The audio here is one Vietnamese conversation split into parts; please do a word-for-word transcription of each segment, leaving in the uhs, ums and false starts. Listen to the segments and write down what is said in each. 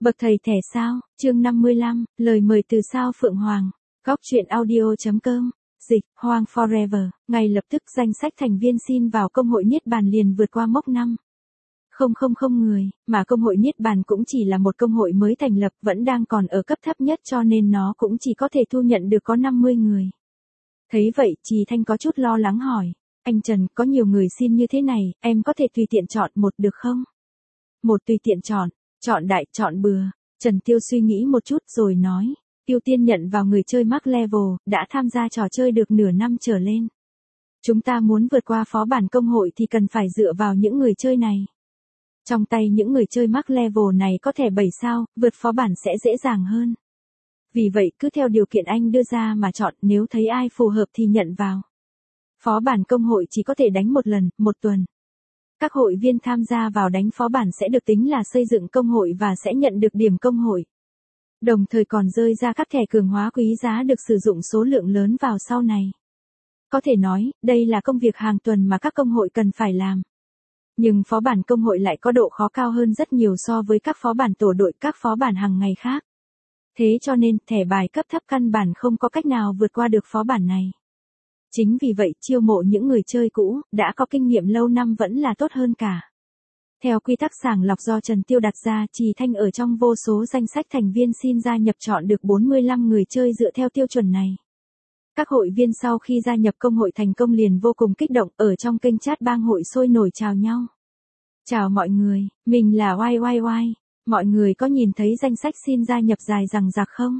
Bậc thầy thẻ sao, chương năm mươi lăm, lời mời từ sao Phượng Hoàng, góc truyện audio.com, dịch, Hoàng Forever, ngay lập tức danh sách thành viên xin vào công hội Niết Bàn liền vượt qua mốc năm. Không không không người, mà công hội Niết Bàn cũng chỉ là một công hội mới thành lập vẫn đang còn ở cấp thấp nhất cho nên nó cũng chỉ có thể thu nhận được có năm mươi người. Thấy vậy, Trì Thanh có chút lo lắng hỏi, anh Trần, có nhiều người xin như thế này, em có thể tùy tiện chọn một được không? Một tùy tiện chọn. Chọn đại, chọn bừa. Trần Tiêu suy nghĩ một chút rồi nói, ưu tiên nhận vào người chơi max level, đã tham gia trò chơi được nửa năm trở lên. Chúng ta muốn vượt qua phó bản công hội thì cần phải dựa vào những người chơi này. Trong tay những người chơi max level này có thẻ bảy sao, vượt phó bản sẽ dễ dàng hơn. Vì vậy cứ theo điều kiện anh đưa ra mà chọn, nếu thấy ai phù hợp thì nhận vào. Phó bản công hội chỉ có thể đánh một lần, một tuần. Các hội viên tham gia vào đánh phó bản sẽ được tính là xây dựng công hội và sẽ nhận được điểm công hội. Đồng thời còn rơi ra các thẻ cường hóa quý giá được sử dụng số lượng lớn vào sau này. Có thể nói, đây là công việc hàng tuần mà các công hội cần phải làm. Nhưng phó bản công hội lại có độ khó cao hơn rất nhiều so với các phó bản tổ đội, các phó bản hàng ngày khác. Thế cho nên, thẻ bài cấp thấp căn bản không có cách nào vượt qua được phó bản này. Chính vì vậy, chiêu mộ những người chơi cũ, đã có kinh nghiệm lâu năm vẫn là tốt hơn cả. Theo quy tắc sàng lọc do Trần Tiêu đặt ra, Trì Thanh ở trong vô số danh sách thành viên xin gia nhập chọn được bốn mươi lăm người chơi dựa theo tiêu chuẩn này. Các hội viên sau khi gia nhập công hội thành công liền vô cùng kích động, ở trong kênh chat bang hội sôi nổi chào nhau. Chào mọi người, mình là oai oai oai, mọi người có nhìn thấy danh sách xin gia nhập dài dằng dặc không?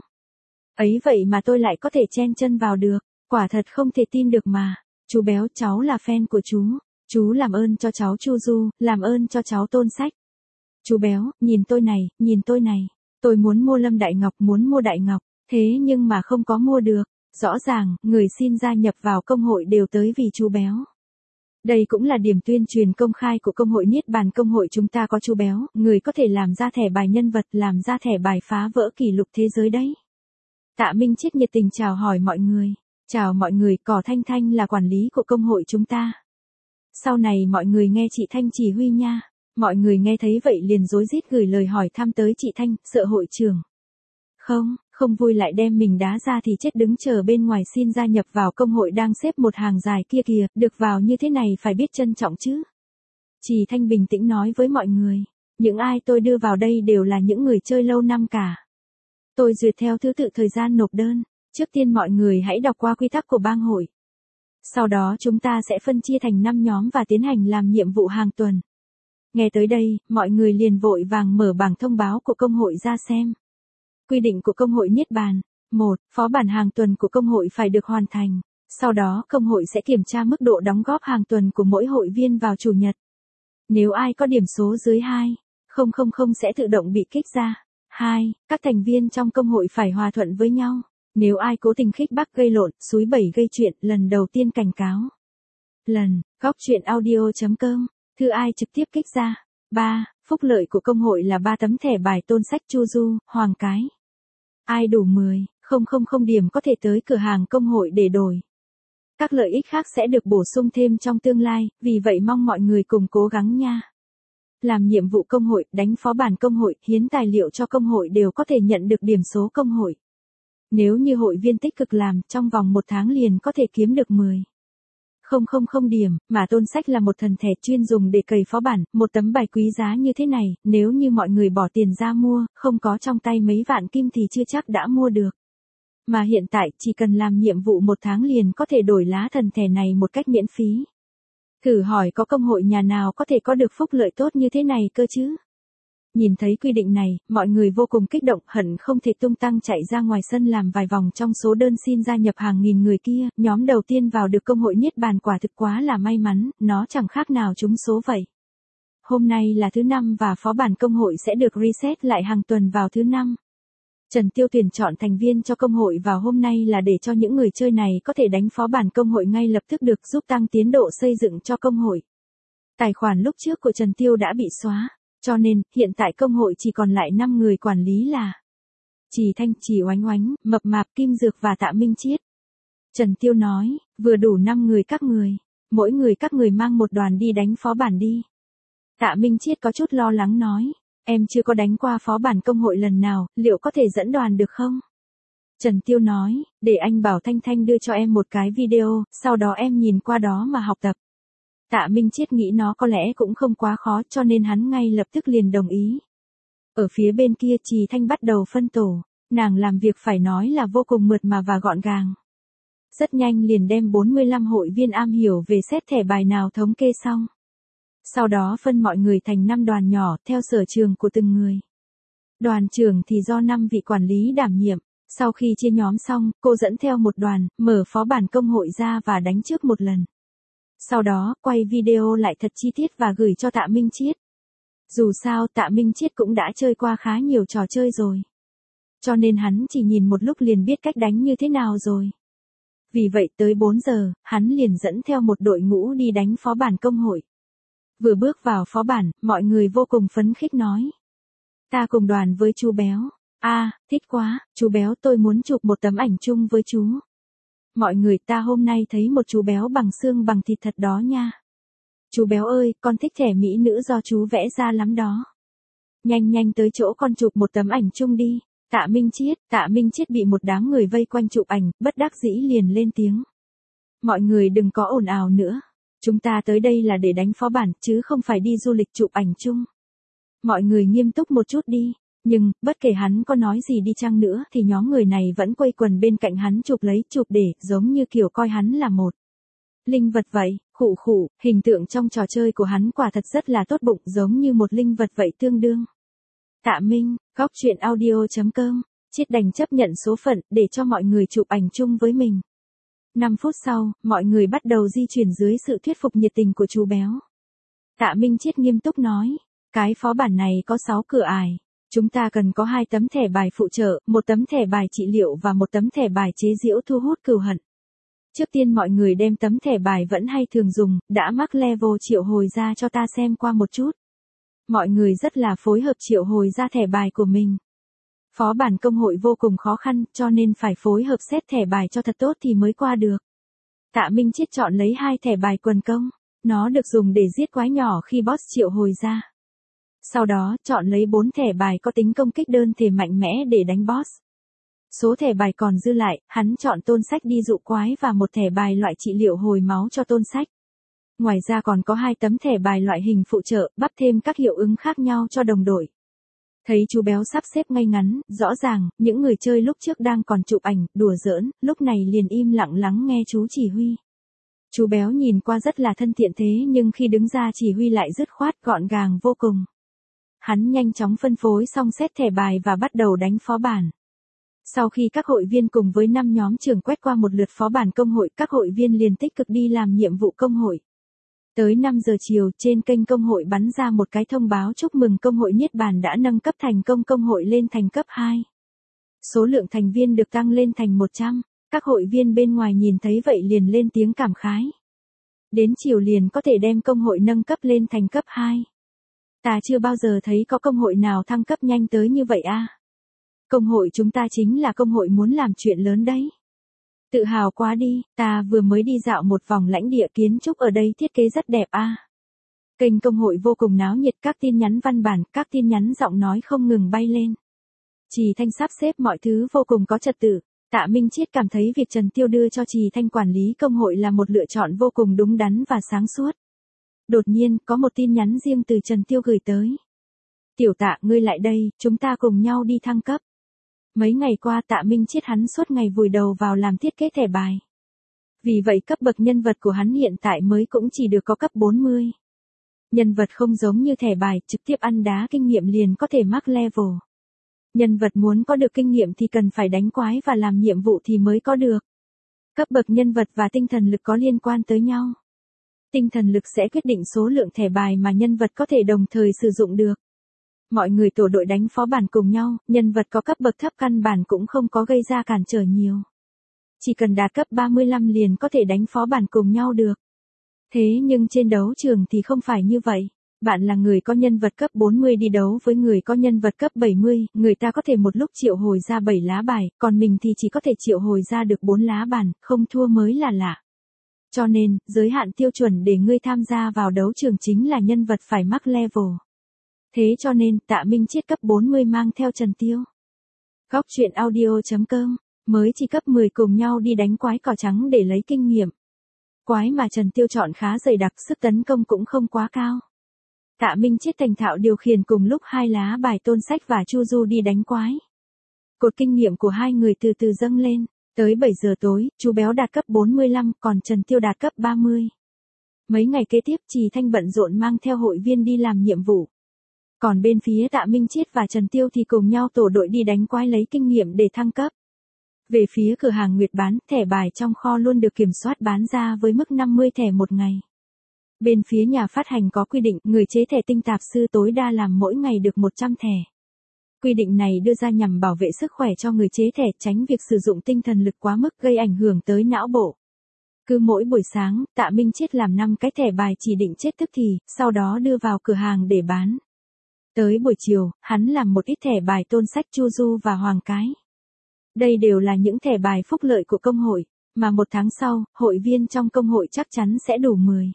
Ấy vậy mà tôi lại có thể chen chân vào được. Quả thật không thể tin được mà, chú Béo, cháu là fan của chú, chú làm ơn cho cháu Chu Du, làm ơn cho cháu Tôn Sách. Chú Béo, nhìn tôi này, nhìn tôi này, tôi muốn mua Lâm Đại Ngọc, muốn mua Đại Ngọc, thế nhưng mà không có mua được, rõ ràng, người xin gia nhập vào công hội đều tới vì chú Béo. Đây cũng là điểm tuyên truyền công khai của công hội Niết Bàn công hội chúng ta có chú Béo, người có thể làm ra thẻ bài nhân vật, làm ra thẻ bài phá vỡ kỷ lục thế giới đấy. Tạ Minh Chiết nhiệt tình chào hỏi mọi người. Chào mọi người, Cỏ Thanh Thanh là quản lý của công hội chúng ta. Sau này mọi người nghe chị Thanh chỉ huy nha. Mọi người nghe thấy vậy liền rối rít gửi lời hỏi thăm tới chị Thanh, sợ hội trưởng. Không, không vui lại đem mình đá ra thì chết đứng chờ bên ngoài xin gia nhập vào công hội đang xếp một hàng dài kia kìa, được vào như thế này phải biết trân trọng chứ. Chị Thanh bình tĩnh nói với mọi người, những ai tôi đưa vào đây đều là những người chơi lâu năm cả. Tôi duyệt theo thứ tự thời gian nộp đơn. Trước tiên mọi người hãy đọc qua quy tắc của bang hội. Sau đó chúng ta sẽ phân chia thành năm nhóm và tiến hành làm nhiệm vụ hàng tuần. Nghe tới đây, mọi người liền vội vàng mở bảng thông báo của công hội ra xem. Quy định của công hội Niết Bàn. một. Phó bản hàng tuần của công hội phải được hoàn thành. Sau đó công hội sẽ kiểm tra mức độ đóng góp hàng tuần của mỗi hội viên vào chủ nhật. Nếu ai có điểm số dưới hai nghìn sẽ tự động bị kích ra. hai. Các thành viên trong công hội phải hòa thuận với nhau. Nếu ai cố tình khích bác gây lộn, xúi bẩy gây chuyện, lần đầu tiên cảnh cáo. Lần, góc truyện audio.com, thư ai trực tiếp kích ra. ba. Phúc lợi của công hội là ba tấm thẻ bài Tôn Sách Chu Du, Hoàng Cái. Ai đủ mười nghìn điểm có thể tới cửa hàng công hội để đổi. Các lợi ích khác sẽ được bổ sung thêm trong tương lai, vì vậy mong mọi người cùng cố gắng nha. Làm nhiệm vụ công hội, đánh phó bản công hội, hiến tài liệu cho công hội đều có thể nhận được điểm số công hội. Nếu như hội viên tích cực làm, trong vòng một tháng liền có thể kiếm được mười nghìn điểm, mà Tôn Sách là một thần thẻ chuyên dùng để cày phó bản, một tấm bài quý giá như thế này, nếu như mọi người bỏ tiền ra mua, không có trong tay mấy vạn kim thì chưa chắc đã mua được. Mà hiện tại, chỉ cần làm nhiệm vụ một tháng liền có thể đổi lá thần thẻ này một cách miễn phí. Thử hỏi có công hội nhà nào có thể có được phúc lợi tốt như thế này cơ chứ? Nhìn thấy quy định này, mọi người vô cùng kích động, hận không thể tung tăng chạy ra ngoài sân làm vài vòng trong số đơn xin gia nhập hàng nghìn người kia, nhóm đầu tiên vào được công hội Niết Bàn quả thực quá là may mắn, nó chẳng khác nào trúng số vậy. Hôm nay là thứ năm và phó bản công hội sẽ được reset lại hàng tuần vào thứ năm. Trần Tiêu tuyển chọn thành viên cho công hội vào hôm nay là để cho những người chơi này có thể đánh phó bản công hội ngay lập tức được giúp tăng tiến độ xây dựng cho công hội. Tài khoản lúc trước của Trần Tiêu đã bị xóa. Cho nên, hiện tại công hội chỉ còn lại năm người quản lý là Trì Thanh, Trì Oánh Oánh, Mập Mạp, Kim Dược và Tạ Minh Chiết. Trần Tiêu nói, vừa đủ năm người các người, mỗi người các người mang một đoàn đi đánh phó bản đi. Tạ Minh Chiết có chút lo lắng nói, Em chưa có đánh qua phó bản công hội lần nào, liệu có thể dẫn đoàn được không? Trần Tiêu nói, để anh bảo Thanh Thanh đưa cho em một cái video, sau đó em nhìn qua đó mà học tập. Tạ Minh Chiết nghĩ nó có lẽ cũng không quá khó cho nên hắn ngay lập tức liền đồng ý. Ở phía bên kia Trì Thanh bắt đầu phân tổ, nàng làm việc phải nói là vô cùng mượt mà và gọn gàng. Rất nhanh liền đem bốn mươi lăm hội viên am hiểu về xét thẻ bài nào thống kê xong. Sau đó phân mọi người thành năm đoàn nhỏ theo sở trường của từng người. Đoàn trưởng thì do năm vị quản lý đảm nhiệm. Sau khi chia nhóm xong, cô dẫn theo một đoàn, mở phó bản công hội ra và đánh trước một lần. Sau đó, quay video lại thật chi tiết và gửi cho Tạ Minh Chiết. Dù sao Tạ Minh Chiết cũng đã chơi qua khá nhiều trò chơi rồi. Cho nên hắn chỉ nhìn một lúc liền biết cách đánh như thế nào rồi. Vì vậy tới bốn giờ, hắn liền dẫn theo một đội ngũ đi đánh phó bản công hội. Vừa bước vào phó bản, mọi người vô cùng phấn khích nói. Ta cùng đoàn với chú Béo. A, à, thích quá, chú Béo tôi muốn chụp một tấm ảnh chung với chú. Mọi người ta hôm nay thấy một chú Béo bằng xương bằng thịt thật đó nha. Chú Béo ơi, con thích thẻ mỹ nữ do chú vẽ ra lắm đó. Nhanh nhanh tới chỗ con chụp một tấm ảnh chung đi. Tạ Minh Chiết, Tạ Minh Chiết bị một đám người vây quanh chụp ảnh, bất đắc dĩ liền lên tiếng. Mọi người đừng có ồn ào nữa. Chúng ta tới đây là để đánh phó bản chứ không phải đi du lịch chụp ảnh chung. Mọi người nghiêm túc một chút đi. Nhưng, bất kể hắn có nói gì đi chăng nữa thì nhóm người này vẫn quây quần bên cạnh hắn chụp lấy chụp để, giống như kiểu coi hắn là một linh vật vậy, khụ khụ, hình tượng trong trò chơi của hắn quả thật rất là tốt bụng giống như một linh vật vậy tương đương. Tạ Minh, góc truyện audio chấm com, Chiết đành chấp nhận số phận để cho mọi người chụp ảnh chung với mình. năm phút sau, mọi người bắt đầu di chuyển dưới sự thuyết phục nhiệt tình của chú Béo. Tạ Minh Chiết nghiêm túc nói, cái phó bản này có sáu cửa ải. Chúng ta cần có hai tấm thẻ bài phụ trợ, một tấm thẻ bài trị liệu và một tấm thẻ bài chế giễu thu hút cừu hận. Trước tiên mọi người đem tấm thẻ bài vẫn hay thường dùng, đã mắc level triệu hồi ra cho ta xem qua một chút. Mọi người rất là phối hợp triệu hồi ra thẻ bài của mình. Phó bản công hội vô cùng khó khăn, cho nên phải phối hợp xét thẻ bài cho thật tốt thì mới qua được. Tạ Minh Chiết chọn lấy hai thẻ bài quần công, nó được dùng để giết quái nhỏ khi boss triệu hồi ra. Sau đó, chọn lấy bốn thẻ bài có tính công kích đơn thể mạnh mẽ để đánh boss. Số thẻ bài còn dư lại, hắn chọn Tôn Sách đi dụ quái và một thẻ bài loại trị liệu hồi máu cho Tôn Sách. Ngoài ra còn có hai tấm thẻ bài loại hình phụ trợ, bắp thêm các hiệu ứng khác nhau cho đồng đội. Thấy chú Béo sắp xếp ngay ngắn, rõ ràng, những người chơi lúc trước đang còn chụp ảnh, đùa giỡn, lúc này liền im lặng lắng nghe chú chỉ huy. Chú Béo nhìn qua rất là thân thiện thế nhưng khi đứng ra chỉ huy lại dứt khoát gọn gàng vô cùng. Hắn nhanh chóng phân phối xong xét thẻ bài và bắt đầu đánh phó bản. Sau khi các hội viên cùng với năm nhóm trưởng quét qua một lượt phó bản công hội, các hội viên liền tích cực đi làm nhiệm vụ công hội. Tới năm giờ chiều, trên kênh công hội bắn ra một cái thông báo chúc mừng công hội Niết Bàn đã nâng cấp thành công công hội lên thành cấp hai. Số lượng thành viên được tăng lên thành một trăm. Các hội viên bên ngoài nhìn thấy vậy liền lên tiếng cảm khái. Đến chiều liền có thể đem công hội nâng cấp lên thành cấp hai. Ta chưa bao giờ thấy có công hội nào thăng cấp nhanh tới như vậy a. À. Công hội chúng ta chính là công hội muốn làm chuyện lớn đấy. Tự hào quá đi, ta vừa mới đi dạo một vòng lãnh địa kiến trúc ở đây thiết kế rất đẹp a. À. Kênh công hội vô cùng náo nhiệt, các tin nhắn văn bản, các tin nhắn giọng nói không ngừng bay lên. Trì Thanh sắp xếp mọi thứ vô cùng có trật tự. Tạ Minh Chiết cảm thấy việc Trần Tiêu đưa cho Trì Thanh quản lý công hội là một lựa chọn vô cùng đúng đắn và sáng suốt. Đột nhiên, có một tin nhắn riêng từ Trần Tiêu gửi tới. Tiểu Tạ, ngươi lại đây, chúng ta cùng nhau đi thăng cấp. Mấy ngày qua Tạ Minh Chiết hắn suốt ngày vùi đầu vào làm thiết kế thẻ bài. Vì vậy cấp bậc nhân vật của hắn hiện tại mới cũng chỉ được có cấp bốn mươi. Nhân vật không giống như thẻ bài, trực tiếp ăn đá kinh nghiệm liền có thể mắc level. Nhân vật muốn có được kinh nghiệm thì cần phải đánh quái và làm nhiệm vụ thì mới có được. Cấp bậc nhân vật và tinh thần lực có liên quan tới nhau. Tinh thần lực sẽ quyết định số lượng thẻ bài mà nhân vật có thể đồng thời sử dụng được. Mọi người tổ đội đánh phó bản cùng nhau, nhân vật có cấp bậc thấp căn bản cũng không có gây ra cản trở nhiều. Chỉ cần đạt cấp ba mươi lăm liền có thể đánh phó bản cùng nhau được. Thế nhưng trên đấu trường thì không phải như vậy. Bạn là người có nhân vật cấp bốn mươi đi đấu với người có nhân vật cấp bảy mươi, người ta có thể một lúc triệu hồi ra bảy lá bài, còn mình thì chỉ có thể triệu hồi ra được bốn lá bàn, không thua mới là lạ. Cho nên, giới hạn tiêu chuẩn để ngươi tham gia vào đấu trường chính là nhân vật phải mắc level. Thế cho nên Tạ Minh Chiết cấp bốn mươi mang theo Trần Tiêu. Góc truyện audio.com, mới chỉ cấp mười cùng nhau đi đánh quái cỏ trắng để lấy kinh nghiệm. Quái mà Trần Tiêu chọn khá dày đặc, sức tấn công cũng không quá cao. Tạ Minh Chiết thành thạo điều khiển cùng lúc hai lá bài Tôn Sách và Chu Du đi đánh quái. Cột kinh nghiệm của hai người từ từ dâng lên, tới bảy giờ tối, chú béo đạt cấp bốn mươi lăm, còn Trần Tiêu đạt cấp ba mươi. Mấy ngày kế tiếp Trì Thanh bận rộn mang theo hội viên đi làm nhiệm vụ. Còn bên phía Tạ Minh Chiết và Trần Tiêu thì cùng nhau tổ đội đi đánh quái lấy kinh nghiệm để thăng cấp. Về phía cửa hàng Nguyệt bán, thẻ bài trong kho luôn được kiểm soát bán ra với mức năm mươi thẻ một ngày. Bên phía nhà phát hành có quy định người chế thẻ tinh tạp sư tối đa làm mỗi ngày được một trăm thẻ. Quy định này đưa ra nhằm bảo vệ sức khỏe cho người chế thẻ, tránh việc sử dụng tinh thần lực quá mức gây ảnh hưởng tới não bộ. Cứ mỗi buổi sáng, Tạ Minh Chiết làm năm cái thẻ bài chỉ định chết tức thì, sau đó đưa vào cửa hàng để bán. Tới buổi chiều, hắn làm một ít thẻ bài Tôn Sách, Chu Du và Hoàng Cái. Đây đều là những thẻ bài phúc lợi của công hội, mà một tháng sau, hội viên trong công hội chắc chắn sẽ đủ mười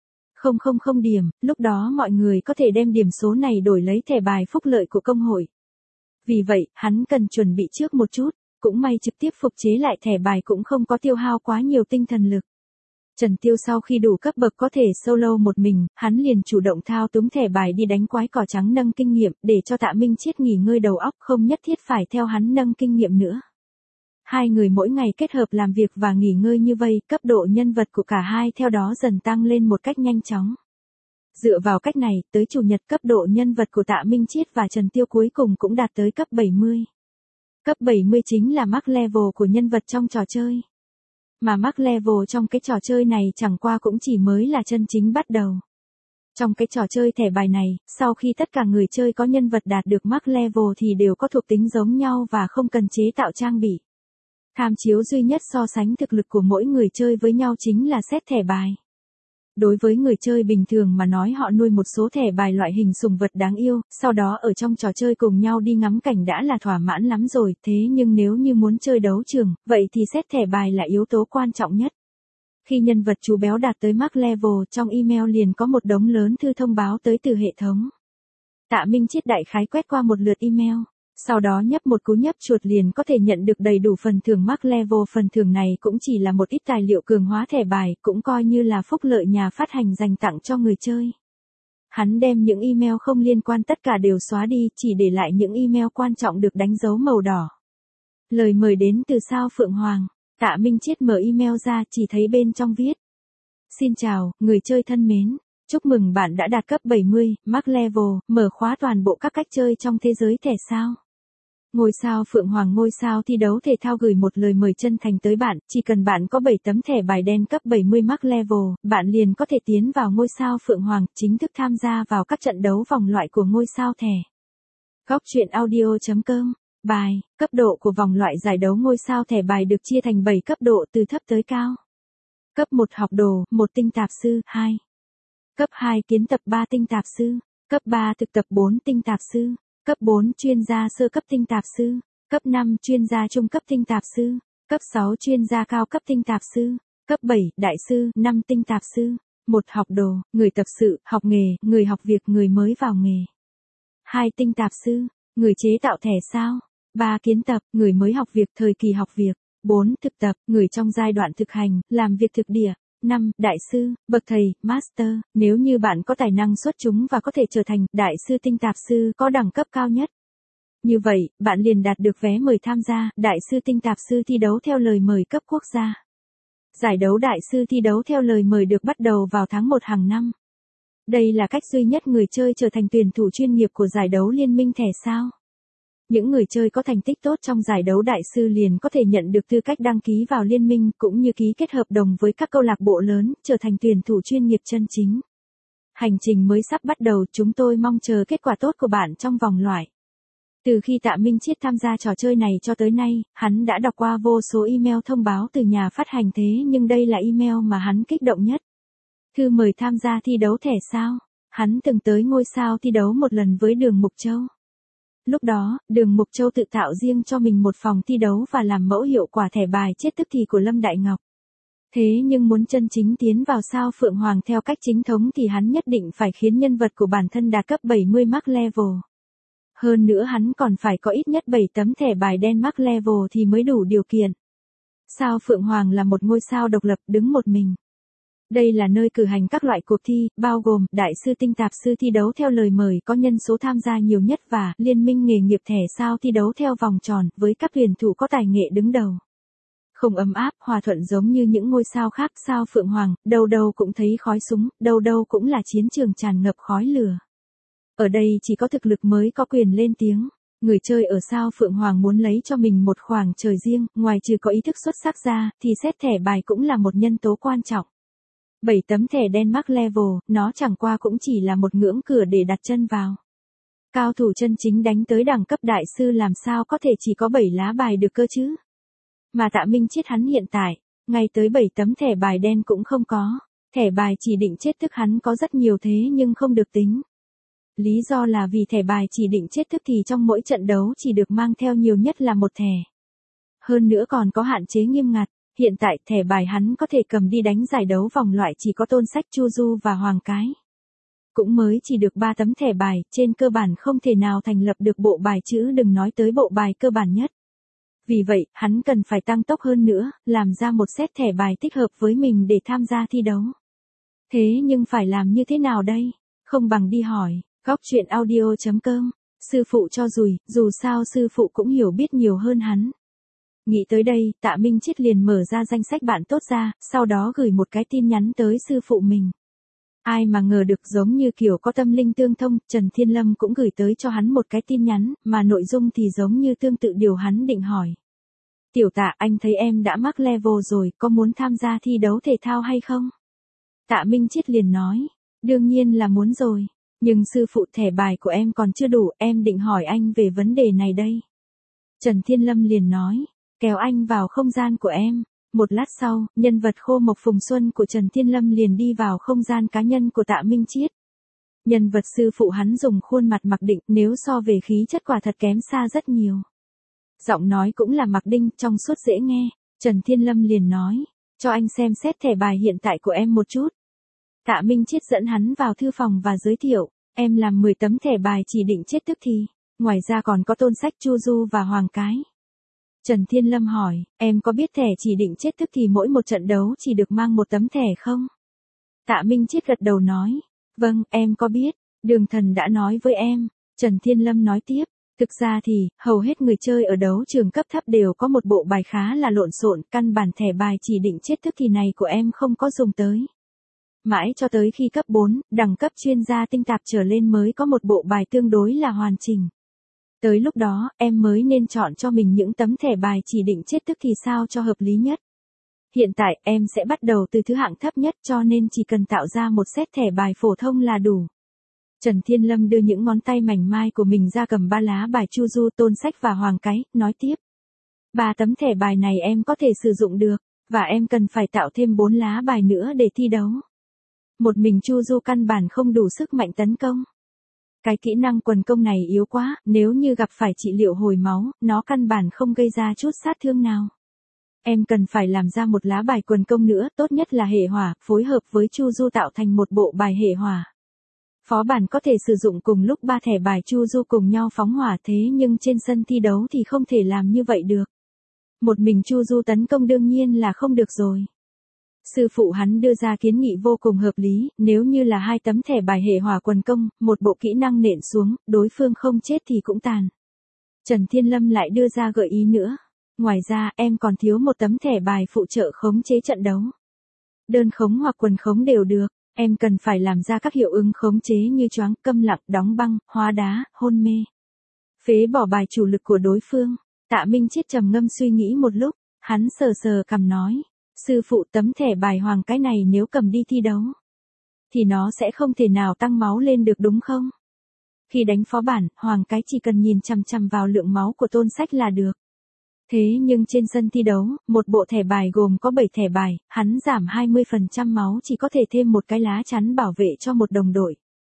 nghìn điểm, lúc đó mọi người có thể đem điểm số này đổi lấy thẻ bài phúc lợi của công hội. Vì vậy, hắn cần chuẩn bị trước một chút, cũng may trực tiếp phục chế lại thẻ bài cũng không có tiêu hao quá nhiều tinh thần lực. Trần Tiêu sau khi đủ cấp bậc có thể solo một mình, hắn liền chủ động thao túng thẻ bài đi đánh quái cỏ trắng nâng kinh nghiệm, để cho Tạ Minh Chiết nghỉ ngơi đầu óc, không nhất thiết phải theo hắn nâng kinh nghiệm nữa. Hai người mỗi ngày kết hợp làm việc và nghỉ ngơi như vây, cấp độ nhân vật của cả hai theo đó dần tăng lên một cách nhanh chóng. Dựa vào cách này, tới chủ nhật cấp độ nhân vật của Tạ Minh Chiết và Trần Tiêu cuối cùng cũng đạt tới cấp bảy mươi. Cấp bảy mươi chính là max level của nhân vật trong trò chơi. Mà max level trong cái trò chơi này chẳng qua cũng chỉ mới là chân chính bắt đầu. Trong cái trò chơi thẻ bài này, sau khi tất cả người chơi có nhân vật đạt được max level thì đều có thuộc tính giống nhau và không cần chế tạo trang bị. Tham chiếu duy nhất so sánh thực lực của mỗi người chơi với nhau chính là set thẻ bài. Đối với người chơi bình thường mà nói họ nuôi một số thẻ bài loại hình sùng vật đáng yêu, sau đó ở trong trò chơi cùng nhau đi ngắm cảnh đã là thỏa mãn lắm rồi, thế nhưng nếu như muốn chơi đấu trường, vậy thì set thẻ bài là yếu tố quan trọng nhất. Khi nhân vật chú béo đạt tới max level, trong email liền có một đống lớn thư thông báo tới từ hệ thống. Tạ Minh Chiết đại khái quét qua một lượt email. Sau đó nhấp một cú nhấp chuột liền có thể nhận được đầy đủ phần thưởng max level. Phần thưởng này cũng chỉ là một ít tài liệu cường hóa thẻ bài, cũng coi như là phúc lợi nhà phát hành dành tặng cho người chơi. Hắn đem những email không liên quan tất cả đều xóa đi, chỉ để lại những email quan trọng được đánh dấu màu đỏ. Lời mời đến từ sao Phượng Hoàng. Tạ Minh Chiết mở email ra, chỉ thấy bên trong viết: Xin chào, người chơi thân mến. Chúc mừng bạn đã đạt cấp bảy mươi, max level, mở khóa toàn bộ các cách chơi trong thế giới thẻ sao. Ngôi sao Phượng Hoàng ngôi sao thi đấu thể thao gửi một lời mời chân thành tới bạn, chỉ cần bạn có bảy tấm thẻ bài đen cấp bảy mươi max level, bạn liền có thể tiến vào ngôi sao Phượng Hoàng, chính thức tham gia vào các trận đấu vòng loại của ngôi sao thẻ. Góc truyện audio.com, bài, cấp độ của vòng loại giải đấu ngôi sao thẻ bài được chia thành bảy cấp độ từ thấp tới cao. Cấp một học đồ, một tinh tạp sư, hai. Cấp hai kiến tập ba tinh tạp sư, cấp ba thực tập bốn tinh tạp sư. Cấp bốn chuyên gia sơ cấp tinh tạp sư, cấp năm chuyên gia trung cấp tinh tạp sư, cấp sáu chuyên gia cao cấp tinh tạp sư, cấp bảy đại sư, năm tinh tạp sư, một học đồ, người tập sự, học nghề, người học việc, người mới vào nghề. hai tinh tạp sư, người chế tạo thẻ sao. ba kiến tập, người mới học việc, thời kỳ học việc. bốn thực tập, người trong giai đoạn thực hành, làm việc thực địa. năm đại sư, bậc thầy, master, nếu như bạn có tài năng xuất chúng và có thể trở thành đại sư tinh tạp sư có đẳng cấp cao nhất. Như vậy, bạn liền đạt được vé mời tham gia đại sư tinh tạp sư thi đấu theo lời mời cấp quốc gia. Giải đấu đại sư thi đấu theo lời mời được bắt đầu vào tháng một hàng năm. Đây là cách duy nhất người chơi trở thành tuyển thủ chuyên nghiệp của giải đấu liên minh thẻ sao. Những người chơi có thành tích tốt trong giải đấu đại sư liền có thể nhận được tư cách đăng ký vào liên minh, cũng như ký kết hợp đồng với các câu lạc bộ lớn, trở thành tuyển thủ chuyên nghiệp chân chính. Hành trình mới sắp bắt đầu, chúng tôi mong chờ kết quả tốt của bạn trong vòng loại. Từ khi Tạ Minh Chiết tham gia trò chơi này cho tới nay, hắn đã đọc qua vô số email thông báo từ nhà phát hành, thế nhưng đây là email mà hắn kích động nhất. Thư mời tham gia thi đấu thẻ sao. Hắn từng tới ngôi sao thi đấu một lần với Đường Mục Châu. Lúc đó, Đường Mục Châu tự tạo riêng cho mình một phòng thi đấu và làm mẫu hiệu quả thẻ bài chết tức thì của Lâm Đại Ngọc. Thế nhưng muốn chân chính tiến vào sao Phượng Hoàng theo cách chính thống thì hắn nhất định phải khiến nhân vật của bản thân đạt cấp bảy mươi Max Level. Hơn nữa hắn còn phải có ít nhất bảy tấm thẻ bài đen Max Level thì mới đủ điều kiện. Sao Phượng Hoàng là một ngôi sao độc lập đứng một mình. Đây là nơi cử hành các loại cuộc thi, bao gồm Đại sư Tinh Tạp sư thi đấu theo lời mời có nhân số tham gia nhiều nhất và Liên minh nghề nghiệp thẻ sao thi đấu theo vòng tròn với các tuyển thủ có tài nghệ đứng đầu. Không ấm áp, hòa thuận giống như những ngôi sao khác, sao Phượng Hoàng, đâu đâu cũng thấy khói súng, đâu đâu cũng là chiến trường tràn ngập khói lửa. Ở đây chỉ có thực lực mới có quyền lên tiếng. Người chơi ở sao Phượng Hoàng muốn lấy cho mình một khoảng trời riêng, ngoài trừ có ý thức xuất sắc ra, thì xét thẻ bài cũng là một nhân tố quan trọng. bảy tấm thẻ đen Max Level, nó chẳng qua cũng chỉ là một ngưỡng cửa để đặt chân vào. Cao thủ chân chính đánh tới đẳng cấp đại sư làm sao có thể chỉ có bảy lá bài được cơ chứ? Mà Tạ Minh Chiết hắn hiện tại, ngay tới bảy tấm thẻ bài đen cũng không có. Thẻ bài chỉ định chết tức hắn có rất nhiều thế nhưng không được tính. Lý do là vì thẻ bài chỉ định chết tức thì trong mỗi trận đấu chỉ được mang theo nhiều nhất là một thẻ. Hơn nữa còn có hạn chế nghiêm ngặt. Hiện tại thẻ bài hắn có thể cầm đi đánh giải đấu vòng loại chỉ có Tôn Sách Chu Du và Hoàng Cái. Cũng mới chỉ được ba tấm thẻ bài, trên cơ bản không thể nào thành lập được bộ bài chứ đừng nói tới bộ bài cơ bản nhất. Vì vậy, hắn cần phải tăng tốc hơn nữa, làm ra một set thẻ bài thích hợp với mình để tham gia thi đấu. Thế nhưng phải làm như thế nào đây? Không bằng đi hỏi, góc chuyện audio chấm com, sư phụ cho rùi, dù sao sư phụ cũng hiểu biết nhiều hơn hắn. Nghĩ tới đây, Tạ Minh Chiết liền mở ra danh sách bạn tốt ra, sau đó gửi một cái tin nhắn tới sư phụ mình. Ai mà ngờ được giống như kiểu có tâm linh tương thông, Trần Thiên Lâm cũng gửi tới cho hắn một cái tin nhắn, mà nội dung thì giống như tương tự điều hắn định hỏi. Tiểu Tạ, anh thấy em đã mắc level rồi, có muốn tham gia thi đấu thể thao hay không? Tạ Minh Chiết liền nói, đương nhiên là muốn rồi, nhưng sư phụ thẻ bài của em còn chưa đủ, em định hỏi anh về vấn đề này đây. Trần Thiên Lâm liền nói, kéo anh vào không gian của em. Một lát sau, nhân vật Khô Mộc Phùng Xuân của Trần Thiên Lâm liền đi vào không gian cá nhân của Tạ Minh Chiết. Nhân vật sư phụ hắn dùng khuôn mặt mặc định, nếu so về khí chất quả thật kém xa rất nhiều. Giọng nói cũng là mặc đinh, trong suốt dễ nghe. Trần Thiên Lâm liền nói, cho anh xem xét thẻ bài hiện tại của em một chút. Tạ Minh Chiết dẫn hắn vào thư phòng và giới thiệu, em làm mười tấm thẻ bài chỉ định chết tức thì, ngoài ra còn có Tôn Sách Chu Du và Hoàng Cái. Trần Thiên Lâm hỏi, em có biết thẻ chỉ định chết tức thì mỗi một trận đấu chỉ được mang một tấm thẻ không? Tạ Minh Chiết gật đầu nói, vâng, em có biết, Đường Thần đã nói với em. Trần Thiên Lâm nói tiếp, thực ra thì, hầu hết người chơi ở đấu trường cấp thấp đều có một bộ bài khá là lộn xộn, căn bản thẻ bài chỉ định chết tức thì này của em không có dùng tới. Mãi cho tới khi cấp bốn, đẳng cấp chuyên gia tinh tạp trở lên mới có một bộ bài tương đối là hoàn chỉnh. Tới lúc đó, em mới nên chọn cho mình những tấm thẻ bài chỉ định chết tức thì sao cho hợp lý nhất. Hiện tại, em sẽ bắt đầu từ thứ hạng thấp nhất cho nên chỉ cần tạo ra một set thẻ bài phổ thông là đủ. Trần Thiên Lâm đưa những ngón tay mảnh mai của mình ra cầm ba lá bài Chu Du, Tôn Sách và Hoàng Cái, nói tiếp. Ba tấm thẻ bài này em có thể sử dụng được, và em cần phải tạo thêm bốn lá bài nữa để thi đấu. Một mình Chu Du căn bản không đủ sức mạnh tấn công. Cái kỹ năng quần công này yếu quá, nếu như gặp phải trị liệu hồi máu, nó căn bản không gây ra chút sát thương nào. Em cần phải làm ra một lá bài quần công nữa, tốt nhất là hệ hỏa, phối hợp với Chu Du tạo thành một bộ bài hệ hỏa. Phó bản có thể sử dụng cùng lúc ba thẻ bài Chu Du cùng nhau phóng hỏa thế nhưng trên sân thi đấu thì không thể làm như vậy được. Một mình Chu Du tấn công đương nhiên là không được rồi. Sư phụ hắn đưa ra kiến nghị vô cùng hợp lý, nếu như là hai tấm thẻ bài hệ hỏa quần công, một bộ kỹ năng nện xuống, đối phương không chết thì cũng tàn. Trần Thiên Lâm lại đưa ra gợi ý nữa. Ngoài ra, em còn thiếu một tấm thẻ bài phụ trợ khống chế trận đấu. Đơn khống hoặc quần khống đều được, em cần phải làm ra các hiệu ứng khống chế như choáng, câm lặng, đóng băng, hóa đá, hôn mê. Phế bỏ bài chủ lực của đối phương. Tạ Minh Chiết trầm ngâm suy nghĩ một lúc, hắn sờ sờ cằm nói. Sư phụ, tấm thẻ bài Hoàng Cái này nếu cầm đi thi đấu, thì nó sẽ không thể nào tăng máu lên được đúng không? Khi đánh phó bản, Hoàng Cái chỉ cần nhìn chằm chằm vào lượng máu của Tôn Sách là được. Thế nhưng trên sân thi đấu, một bộ thẻ bài gồm có bảy thẻ bài, hắn giảm hai mươi phần trăm máu chỉ có thể thêm một cái lá chắn bảo vệ cho một đồng đội.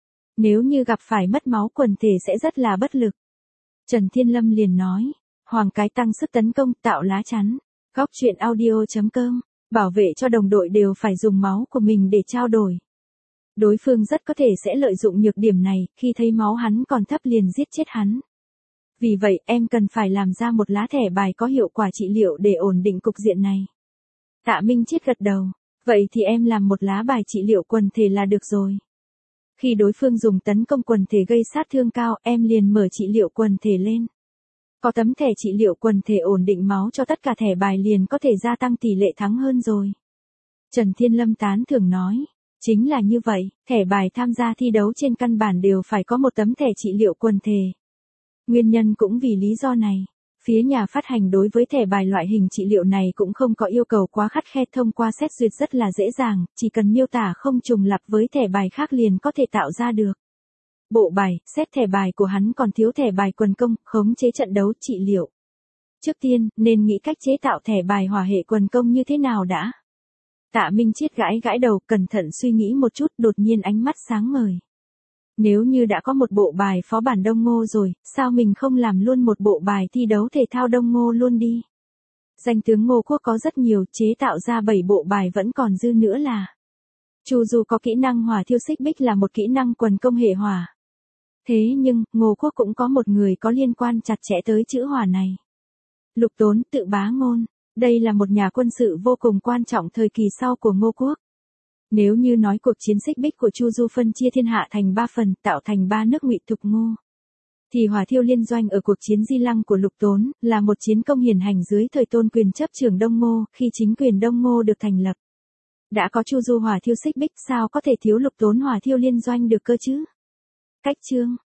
Nếu như gặp phải mất máu quần thể sẽ rất là bất lực. Trần Thiên Lâm liền nói, Hoàng Cái tăng sức tấn công, tạo lá chắn. Góc chuyện audio chấm com Bảo vệ cho đồng đội đều phải dùng máu của mình để trao đổi. Đối phương rất có thể sẽ lợi dụng nhược điểm này, khi thấy máu hắn còn thấp liền giết chết hắn. Vì vậy, em cần phải làm ra một lá thẻ bài có hiệu quả trị liệu để ổn định cục diện này. Tạ Minh Chiết gật đầu. Vậy thì em làm một lá bài trị liệu quần thể là được rồi. Khi đối phương dùng tấn công quần thể gây sát thương cao, em liền mở trị liệu quần thể lên. Có tấm thẻ trị liệu quần thể ổn định máu cho tất cả thẻ bài liền có thể gia tăng tỷ lệ thắng hơn rồi. Trần Thiên Lâm tán thưởng nói. Chính là như vậy, thẻ bài tham gia thi đấu trên căn bản đều phải có một tấm thẻ trị liệu quần thể. Nguyên nhân cũng vì lý do này, phía nhà phát hành đối với thẻ bài loại hình trị liệu này cũng không có yêu cầu quá khắt khe, thông qua xét duyệt rất là dễ dàng, chỉ cần miêu tả không trùng lặp với thẻ bài khác liền có thể tạo ra được. Bộ bài, xét thẻ bài của hắn còn thiếu thẻ bài quần công, khống chế trận đấu, trị liệu. Trước tiên, nên nghĩ cách chế tạo thẻ bài hỏa hệ quần công như thế nào đã. Tạ Minh Chiết gãi gãi đầu, cẩn thận suy nghĩ một chút, đột nhiên ánh mắt sáng ngời. Nếu như đã có một bộ bài phó bản Đông Ngô rồi, sao mình không làm luôn một bộ bài thi đấu thể thao Đông Ngô luôn đi? Danh tướng Ngô Quốc có rất nhiều, chế tạo ra bảy bộ bài vẫn còn dư nữa là. Chu Du có kỹ năng hỏa thiêu xích bích là một kỹ năng quần công hệ hỏa. Thế nhưng, Ngô Quốc cũng có một người có liên quan chặt chẽ tới chữ hỏa này. Lục Tốn, Tự Bá Ngôn. Đây là một nhà quân sự vô cùng quan trọng thời kỳ sau của Ngô Quốc. Nếu như nói cuộc chiến xích bích của Chu Du phân chia thiên hạ thành ba phần, tạo thành ba nước Ngụy Thục Ngô, thì hỏa thiêu liên doanh ở cuộc chiến Di Lăng của Lục Tốn, là một chiến công hiển hành dưới thời Tôn Quyền chấp trưởng Đông Ngô, khi chính quyền Đông Ngô được thành lập. Đã có Chu Du hỏa thiêu xích bích, sao có thể thiếu Lục Tốn hỏa thiêu liên doanh được cơ chứ? Cách chương